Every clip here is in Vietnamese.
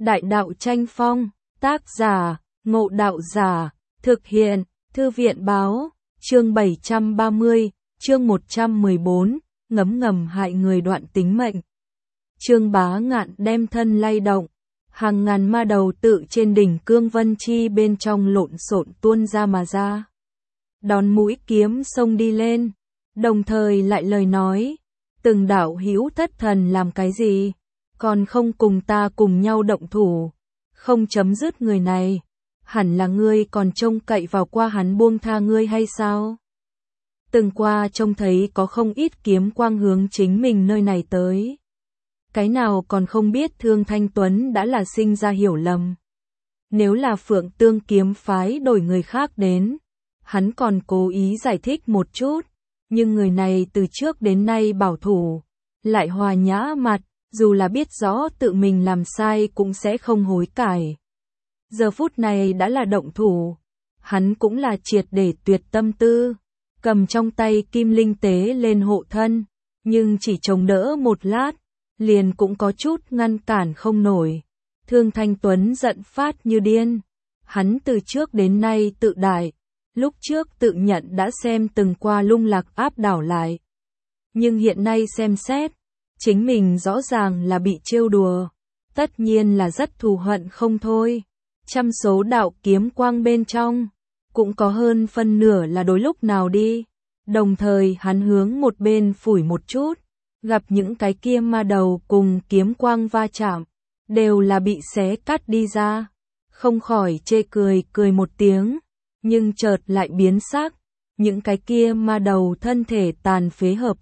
Đại đạo tranh phong, tác giả, Ngộ Đạo Giả, thực hiện, Thư viện báo, chương 730, chương 114, ngấm ngầm hại người đoạn tính mệnh. Trương Bá Ngạn đem thân lay động, hàng ngàn ma đầu tự trên đỉnh Cương Vân Chi bên trong lộn xộn tuôn ra mà ra. Đón mũi kiếm xông đi lên, đồng thời lại lời nói, từng đạo hữu thất thần làm cái gì, còn không cùng ta cùng nhau động thủ, không chấm dứt người này, hẳn là ngươi còn trông cậy vào qua hắn buông tha ngươi hay sao? Từng qua trông thấy có không ít kiếm quang hướng chính mình nơi này tới. Cái nào còn không biết Thương Thanh Tuấn đã là sinh ra hiểu lầm. Nếu là Phượng Tương kiếm phái đổi người khác đến, hắn còn cố ý giải thích một chút, nhưng người này từ trước đến nay bảo thủ, lại hòa nhã mặt, dù là biết rõ tự mình làm sai cũng sẽ không hối cải. Giờ phút này đã là động thủ, hắn cũng là triệt để tuyệt tâm tư, cầm trong tay kim linh tế lên hộ thân, nhưng chỉ chống đỡ một lát, liền cũng có chút ngăn cản không nổi. Thương Thanh Tuấn giận phát như điên, hắn từ trước đến nay tự đại, lúc trước tự nhận đã xem từng qua lung lạc áp đảo lại. Nhưng hiện nay xem xét, chính mình rõ ràng là bị trêu đùa, tất nhiên là rất thù hận không thôi. Trăm số đạo kiếm quang bên trong, cũng có hơn phân nửa là đối lúc nào đi. Đồng thời hắn hướng một bên phủi một chút, gặp những cái kia ma đầu cùng kiếm quang va chạm, đều là bị xé cắt đi ra. Không khỏi chê cười một tiếng, nhưng chợt lại biến sắc, những cái kia ma đầu thân thể tàn phế hợp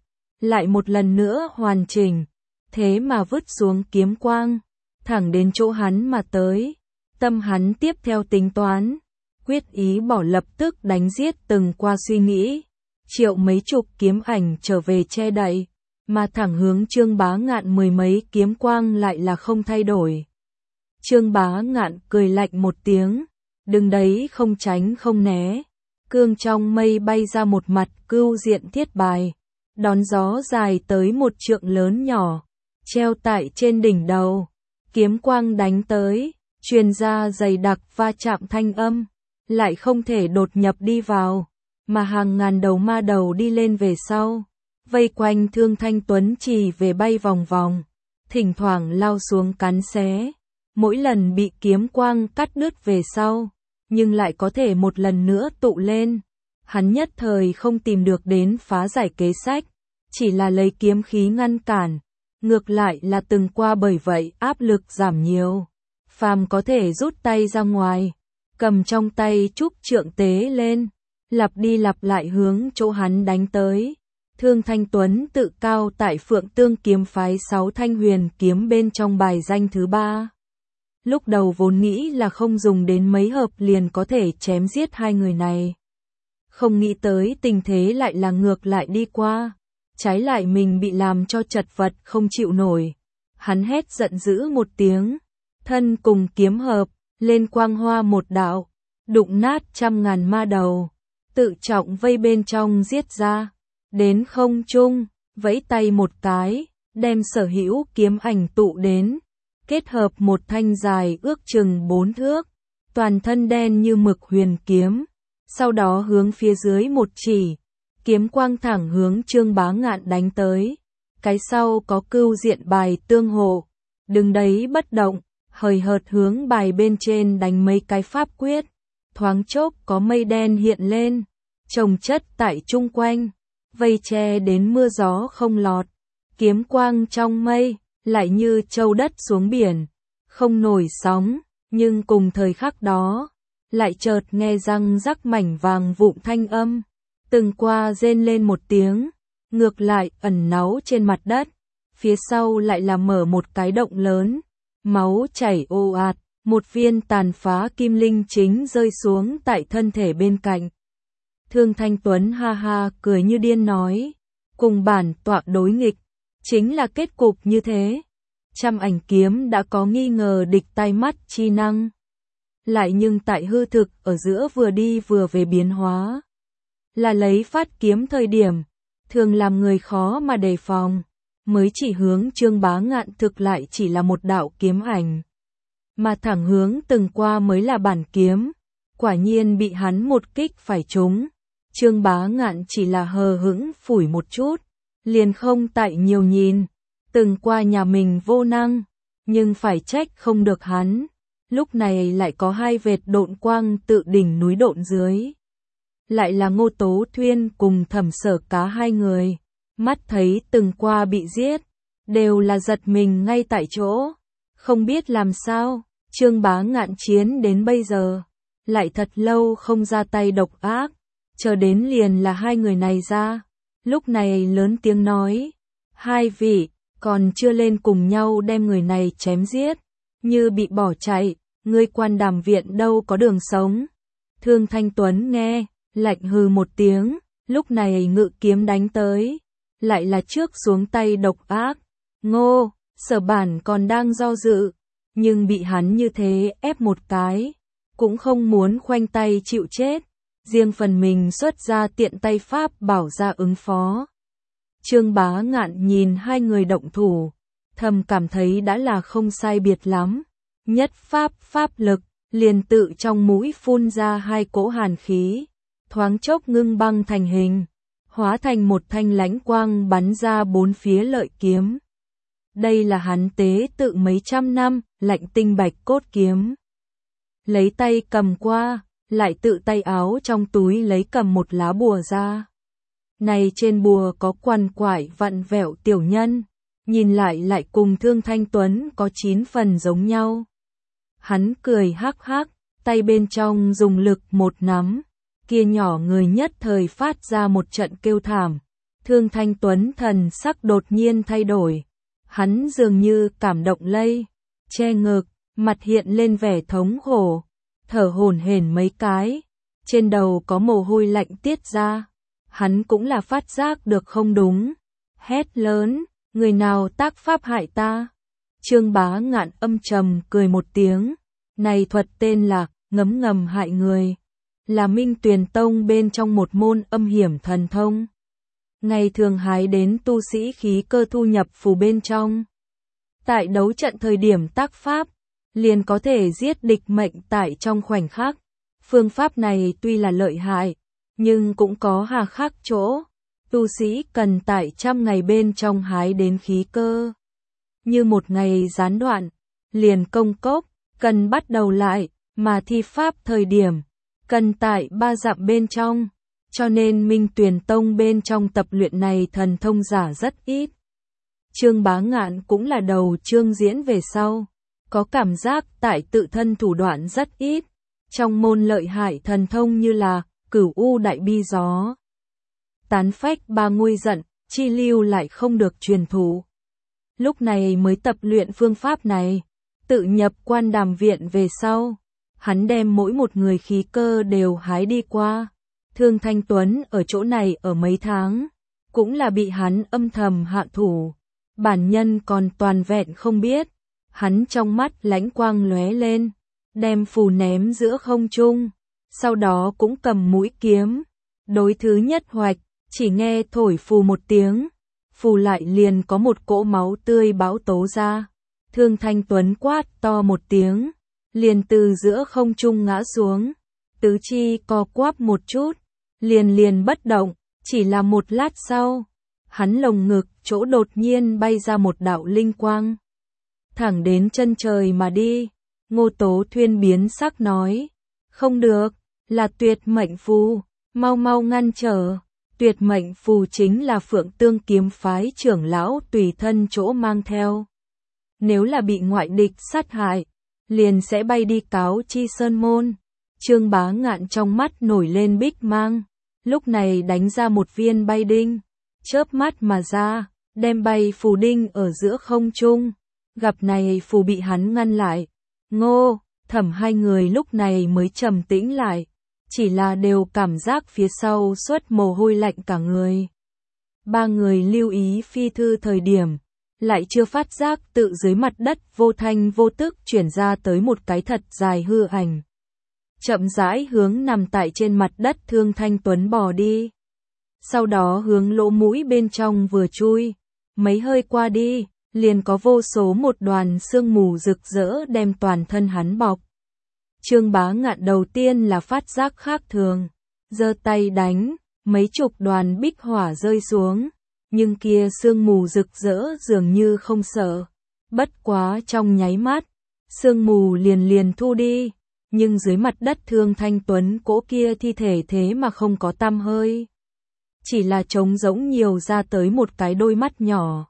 lại một lần nữa hoàn chỉnh, thế mà vứt xuống kiếm quang, thẳng đến chỗ hắn mà tới. Tâm hắn tiếp theo tính toán, quyết ý bỏ lập tức đánh giết từng qua suy nghĩ, triệu mấy chục kiếm ảnh trở về che đậy, mà thẳng hướng Trương Bá Ngạn mười mấy kiếm quang lại là không thay đổi. Trương Bá Ngạn cười lạnh một tiếng, đứng đấy không tránh không né, cương trong mây bay ra một mặt cưu diện thiết bài, đón gió dài tới một trượng lớn nhỏ, treo tại trên đỉnh đầu, kiếm quang đánh tới, truyền ra dày đặc va chạm thanh âm, lại không thể đột nhập đi vào, mà hàng ngàn đầu ma đầu đi lên về sau, vây quanh Thương Thanh Tuấn chỉ về bay vòng vòng, thỉnh thoảng lao xuống cắn xé, mỗi lần bị kiếm quang cắt đứt về sau, nhưng lại có thể một lần nữa tụ lên. Hắn nhất thời không tìm được đến phá giải kế sách, chỉ là lấy kiếm khí ngăn cản, ngược lại là từng qua bởi vậy áp lực giảm nhiều. Phàm có thể rút tay ra ngoài, cầm trong tay trúc trượng tế lên, lặp đi lặp lại hướng chỗ hắn đánh tới. Thương Thanh Tuấn tự cao tại Phượng Tương kiếm phái 6 thanh huyền kiếm bên trong bài danh thứ 3. Lúc đầu vốn nghĩ là không dùng đến mấy hợp liền có thể chém giết hai người này. Không nghĩ tới tình thế lại là ngược lại đi qua, trái lại mình bị làm cho chật vật không chịu nổi. Hắn hét giận dữ một tiếng, thân cùng kiếm hợp, lên quang hoa một đạo, đụng nát trăm ngàn ma đầu, tự trọng vây bên trong giết ra, đến không trung, vẫy tay một cái, đem sở hữu kiếm ảnh tụ đến, kết hợp một thanh dài ước chừng 4 thước, toàn thân đen như mực huyền kiếm, sau đó hướng phía dưới một chỉ, kiếm quang thẳng hướng Trương Bá Ngạn đánh tới, cái sau có cưu diện bài tương hộ, đứng đấy bất động, hời hợt hướng bài bên trên đánh mấy cái pháp quyết, thoáng chốc có mây đen hiện lên, chồng chất tại chung quanh, vây che đến mưa gió không lọt, kiếm quang trong mây, lại như châu đất xuống biển, không nổi sóng, nhưng cùng thời khắc đó, lại chợt nghe răng rắc mảnh vàng vụn thanh âm, từng qua rên lên một tiếng, ngược lại ẩn náu trên mặt đất, phía sau lại là mở một cái động lớn. Máu chảy ồ ạt, một viên tàn phá kim linh chính rơi xuống tại thân thể bên cạnh. Thương Thanh Tuấn ha ha cười như điên nói, cùng bản tọa đối nghịch, chính là kết cục như thế. Trăm ảnh kiếm đã có nghi ngờ địch tai mắt chi năng. Lại nhưng tại hư thực ở giữa vừa đi vừa về biến hóa. Là lấy phát kiếm thời điểm, thường làm người khó mà đề phòng. Mới chỉ hướng Trương Bá Ngạn thực lại chỉ là một đạo kiếm ảnh, mà thẳng hướng từng qua mới là bản kiếm. Quả nhiên bị hắn một kích phải trúng. Trương Bá Ngạn chỉ là hờ hững phủi một chút, liền không tại nhiều nhìn, từng qua nhà mình vô năng, nhưng phải trách không được hắn. Lúc này lại có hai vệt độn quang tự đỉnh núi độn dưới. Lại là Ngô Tố Thuyên cùng Thẩm Sở Cá hai người, mắt thấy từng qua bị giết, đều là giật mình ngay tại chỗ, không biết làm sao. Trương Bá Ngạn chiến đến bây giờ, lại thật lâu không ra tay độc ác, chờ đến liền là hai người này ra, lúc này lớn tiếng nói, hai vị, còn chưa lên cùng nhau đem người này chém giết, như bị bỏ chạy, ngươi Quan Đàm viện đâu có đường sống. Thương Thanh Tuấn nghe, lạnh hừ một tiếng, lúc này ngự kiếm đánh tới, lại là trước xuống tay độc ác. Ngô, Sở Bản còn đang do dự, nhưng bị hắn như thế ép một cái, cũng không muốn khoanh tay chịu chết, riêng phần mình xuất ra tiện tay pháp bảo ra ứng phó. Trương Bá Ngạn nhìn hai người động thủ, thầm cảm thấy đã là không sai biệt lắm. Nhất pháp lực, liền tự trong mũi phun ra hai cỗ hàn khí, thoáng chốc ngưng băng thành hình, hóa thành một thanh lãnh quang bắn ra bốn phía lợi kiếm. Đây là hắn tế tự mấy trăm năm, Lạnh Tinh Bạch Cốt kiếm. Lấy tay cầm qua, lại tự tay áo trong túi lấy cầm một lá bùa ra. Này trên bùa có quằn quải vặn vẹo tiểu nhân, nhìn lại cùng Thương Thanh Tuấn có 9 phần giống nhau. Hắn cười hắc hắc, tay bên trong dùng lực một nắm, kia nhỏ người nhất thời phát ra một trận kêu thảm. Thương Thanh Tuấn thần sắc đột nhiên thay đổi, hắn dường như cảm động lây, che ngực, mặt hiện lên vẻ thống khổ, thở hổn hển mấy cái, trên đầu có mồ hôi lạnh tiết ra. Hắn cũng là phát giác được không đúng, hét lớn, người nào tác pháp hại ta? Trương Bá Ngạn âm trầm cười một tiếng, này thuật tên là ngấm ngầm hại người, là Minh Tuyền Tông bên trong một môn âm hiểm thần thông. Ngày thường hái đến tu sĩ khí cơ thu nhập phù bên trong. Tại đấu trận thời điểm tác pháp, liền có thể giết địch mệnh tại trong khoảnh khắc. Phương pháp này tuy là lợi hại, nhưng cũng có hà khắc chỗ. Tu sĩ cần tại trăm ngày bên trong hái đến khí cơ. Như một ngày gián đoạn, liền công cốc, cần bắt đầu lại, mà thi pháp thời điểm, cần tại 3 dặm bên trong. Cho nên Minh Tuyền Tông bên trong tập luyện này thần thông giả rất ít. Trương Bá Ngạn cũng là đầu chương diễn về sau, có cảm giác tại tự thân thủ đoạn rất ít. Trong môn lợi hại thần thông như là Cửu U Đại Bi Gió, Tán Phách Ba Nguy Giận, chi lưu lại không được truyền thụ. Lúc này mới tập luyện phương pháp này, tự nhập Quan Đàm viện về sau, hắn đem mỗi một người khí cơ đều hái đi qua. Thương Thanh Tuấn ở chỗ này ở mấy tháng, cũng là bị hắn âm thầm hạ thủ, bản nhân còn toàn vẹn không biết. Hắn trong mắt lãnh quang lóe lên, đem phù ném giữa không trung, sau đó cũng cầm mũi kiếm, đối thứ nhất hoạch, chỉ nghe thổi phù một tiếng, phù lại liền có một cỗ máu tươi bão tố ra. Thương Thanh Tuấn quát to một tiếng, liền từ giữa không trung ngã xuống, tứ chi co quắp một chút, liền bất động, chỉ là một lát sau, hắn lồng ngực chỗ đột nhiên bay ra một đạo linh quang, thẳng đến chân trời mà đi. Ngô Tố Thuyên biến sắc nói, không được, là tuyệt mệnh phù, mau ngăn trở. Tuyệt mệnh phù chính là Phượng Tương kiếm phái trưởng lão tùy thân chỗ mang theo. Nếu là bị ngoại địch sát hại, liền sẽ bay đi cáo chi sơn môn. Trương Bá Ngạn trong mắt nổi lên bích mang, lúc này đánh ra một viên bay đinh, chớp mắt mà ra, đem bay phù đinh ở giữa không trung. Gặp này phù bị hắn ngăn lại. Ngô, Thẩm hai người lúc này mới trầm tĩnh lại, chỉ là đều cảm giác phía sau xuất mồ hôi lạnh cả người. Ba người lưu ý phi thư thời điểm, lại chưa phát giác tự dưới mặt đất vô thanh vô tức chuyển ra tới một cái thật dài hư ảnh. Chậm rãi hướng nằm tại trên mặt đất Thương Thanh Tuấn bò đi. Sau đó hướng lỗ mũi bên trong vừa chui, mấy hơi qua đi, liền có vô số một đoàn sương mù rực rỡ đem toàn thân hắn bọc. Trương Bá Ngạn đầu tiên là phát giác khác thường, giơ tay đánh, mấy chục đoàn bích hỏa rơi xuống, nhưng kia sương mù rực rỡ dường như không sợ. Bất quá trong nháy mắt, sương mù liền thu đi, nhưng dưới mặt đất Thương Thanh Tuấn cỗ kia thi thể thế mà không có tăm hơi. Chỉ là trống rỗng nhiều ra tới một cái đôi mắt nhỏ.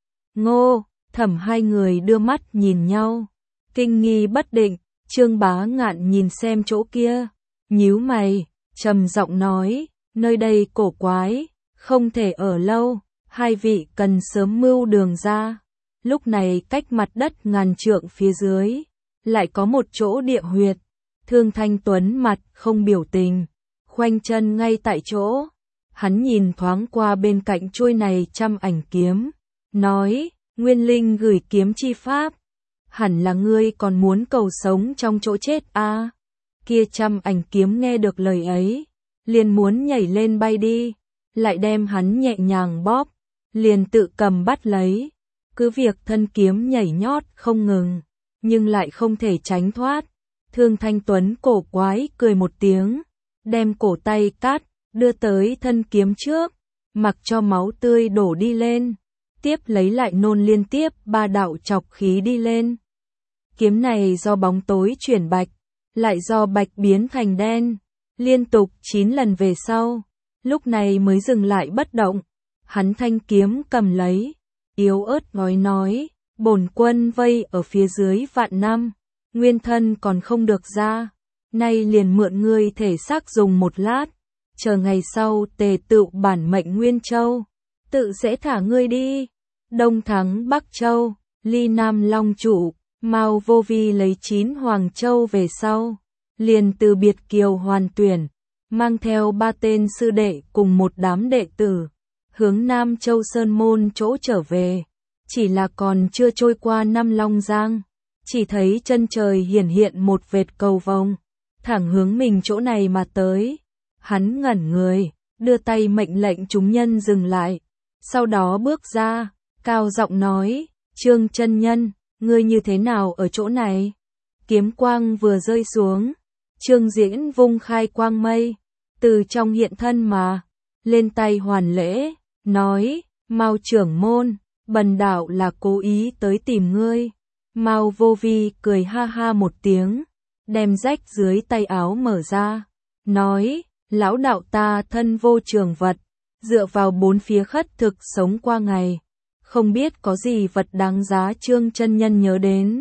Ngô, Thẩm hai người đưa mắt nhìn nhau, kinh nghi bất định. Trương Bá Ngạn nhìn xem chỗ kia, nhíu mày, trầm giọng nói, nơi đây cổ quái, không thể ở lâu, hai vị cần sớm mưu đường ra. Lúc này cách mặt đất ngàn trượng phía dưới, lại có một chỗ địa huyệt. Thương Thanh Tuấn mặt không biểu tình, khoanh chân ngay tại chỗ. Hắn nhìn thoáng qua bên cạnh chuôi này trăm ảnh kiếm, nói, Nguyên Linh gửi kiếm chi pháp. Hẳn là ngươi còn muốn cầu sống trong chỗ chết à? Kia trăm ảnh kiếm nghe được lời ấy, liền muốn nhảy lên bay đi, lại đem hắn nhẹ nhàng bóp, liền tự cầm bắt lấy. Cứ việc thân kiếm nhảy nhót không ngừng, nhưng lại không thể tránh thoát. Thương Thanh Tuấn cổ quái cười một tiếng, đem cổ tay cắt, đưa tới thân kiếm trước, mặc cho máu tươi đổ đi lên, tiếp lấy lại nôn liên tiếp 3 đạo chọc khí đi lên. Kiếm này do bóng tối chuyển bạch, lại do bạch biến thành đen, liên tục 9 lần về sau, lúc này mới dừng lại bất động. Hắn thanh kiếm cầm lấy, yếu ớt nói, bổn quân vây ở phía dưới vạn năm, nguyên thân còn không được ra, nay liền mượn ngươi thể xác dùng một lát, chờ ngày sau tề tựu bản mệnh Nguyên Châu, tự sẽ thả ngươi đi. Đông thắng Bắc Châu, ly Nam Long Trụ. Mao Vô Vi lấy 9 Hoàng Châu về sau, liền từ biệt Kiều Hoàn Tuyển, mang theo 3 tên sư đệ cùng một đám đệ tử, hướng Nam Châu Sơn Môn chỗ trở về. Chỉ là còn chưa trôi qua năm Long Giang, chỉ thấy chân trời hiển hiện một vệt cầu vồng, thẳng hướng mình chỗ này mà tới. Hắn ngẩn người, đưa tay mệnh lệnh chúng nhân dừng lại, sau đó bước ra, cao giọng nói, Trương chân nhân, ngươi như thế nào ở chỗ này? Kiếm quang vừa rơi xuống, Trương Diễn vung khai quang mây, từ trong hiện thân mà, lên tay hoàn lễ, nói, Mao trưởng môn, bần đạo là cố ý tới tìm ngươi. Mao Vô Vi cười ha ha một tiếng, đem rách dưới tay áo mở ra, nói, lão đạo ta thân vô trường vật, dựa vào bốn phía khất thực sống qua ngày. Không biết có gì vật đáng giá Trương chân nhân nhớ đến.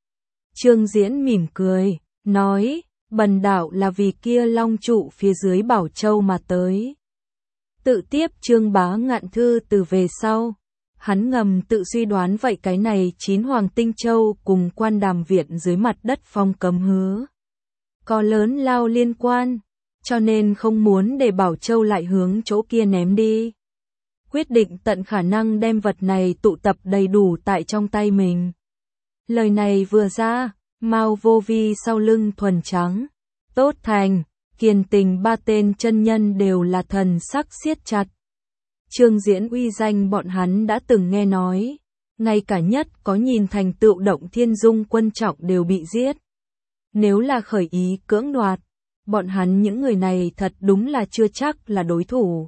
Trương Diễn mỉm cười, nói, bần đạo là vì kia long trụ phía dưới Bảo Châu mà tới. Tự tiếp Trương Bá Ngạn thư từ về sau, hắn ngầm tự suy đoán vậy cái này 9 Hoàng Tinh Châu cùng Quan Đàm Viện dưới mặt đất phong cấm hứa có lớn lao liên quan, cho nên không muốn để Bảo Châu lại hướng chỗ kia ném đi. Quyết định tận khả năng đem vật này tụ tập đầy đủ tại trong tay mình. Lời này vừa ra, Mao Vô Vi sau lưng thuần trắng, Tốt Thành, Kiền Tình 3 tên chân nhân đều là thần sắc siết chặt. Trương Diễn uy danh bọn hắn đã từng nghe nói, ngay cả nhất có nhìn thành tựu Động Thiên Dung Quân trọng đều bị giết. Nếu là khởi ý cưỡng đoạt, bọn hắn những người này thật đúng là chưa chắc là đối thủ.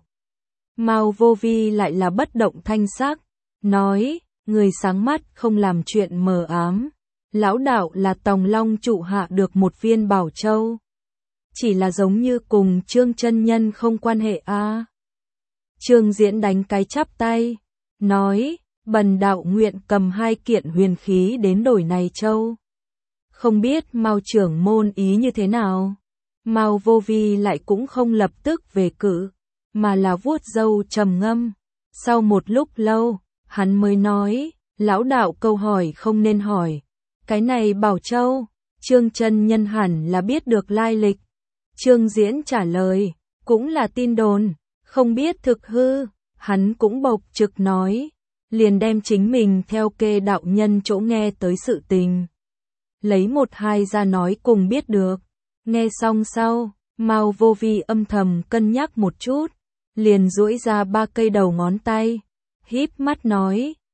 Mao Vô Vi lại là bất động thanh sắc, nói, người sáng mắt không làm chuyện mờ ám. Lão đạo là Tòng Long trụ hạ được một viên Bảo Châu. Chỉ là giống như cùng Trương chân nhân không quan hệ a. Trương Diễn đánh cái chắp tay, nói, bần đạo nguyện cầm 2 kiện huyền khí đến đổi này châu. Không biết Mao trưởng môn ý như thế nào? Mao Vô Vi lại cũng không lập tức về cử, mà là vuốt râu trầm ngâm. Sau một lúc lâu, hắn mới nói, lão đạo câu hỏi không nên hỏi. Cái này Bảo Châu, Trương chân nhân hẳn là biết được lai lịch. Trương Diễn trả lời, cũng là tin đồn, không biết thực hư. Hắn cũng bộc trực nói, liền đem chính mình theo kê đạo nhân chỗ nghe tới sự tình. Lấy 1-2 ra nói cùng biết được. Nghe xong sau, Mao Vô Vi âm thầm cân nhắc một chút, liền duỗi ra 3 cây đầu ngón tay, híp mắt nói,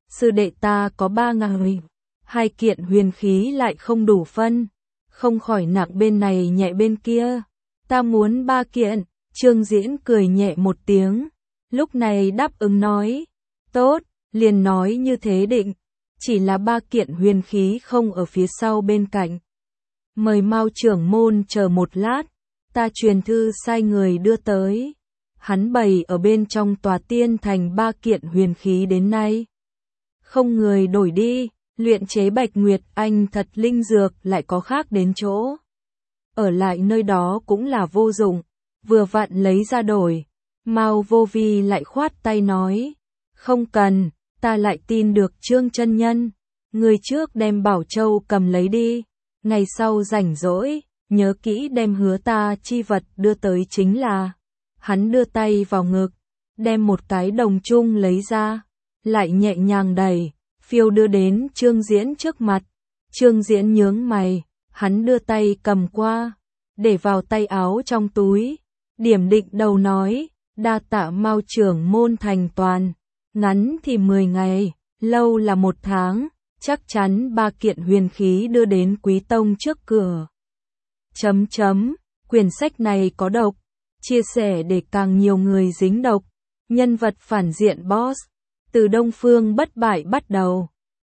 sư đệ ta có 3.000, 2 kiện huyền khí lại không đủ phân, không khỏi nặng bên này nhẹ bên kia, ta muốn 3 kiện. Trương Diễn cười nhẹ một tiếng, lúc này đáp ứng nói, tốt, liền nói như thế định, chỉ là 3 kiện huyền khí không ở phía sau bên cạnh. Mời Mao trưởng môn chờ một lát, ta truyền thư sai người đưa tới. Hắn bày ở bên trong tòa tiên thành 3 kiện huyền khí đến nay. Không người đổi đi, luyện chế Bạch Nguyệt Anh thật linh dược lại có khác đến chỗ. Ở lại nơi đó cũng là vô dụng, vừa vặn lấy ra đổi. Mao Vô Vi lại khoát tay nói, không cần, ta lại tin được Trương chân nhân. Người trước đem Bảo Châu cầm lấy đi, ngày sau rảnh rỗi, nhớ kỹ đem hứa ta chi vật đưa tới chính là. Hắn đưa tay vào ngực, đem một cái đồng chung lấy ra, lại nhẹ nhàng đẩy, phiêu đưa đến Trương Diễn trước mặt. Trương Diễn nhướng mày, hắn đưa tay cầm qua, để vào tay áo trong túi, điểm định đầu nói, đa tạ Mao trưởng môn thành toàn, ngắn thì 10 ngày, lâu là 1 tháng, chắc chắn 3 kiện huyền khí đưa đến Quý tông trước cửa. Quyển sách này có độc, chia sẻ để càng nhiều người dính độc. Nhân vật phản diện boss, từ Đông Phương bất bại bắt đầu.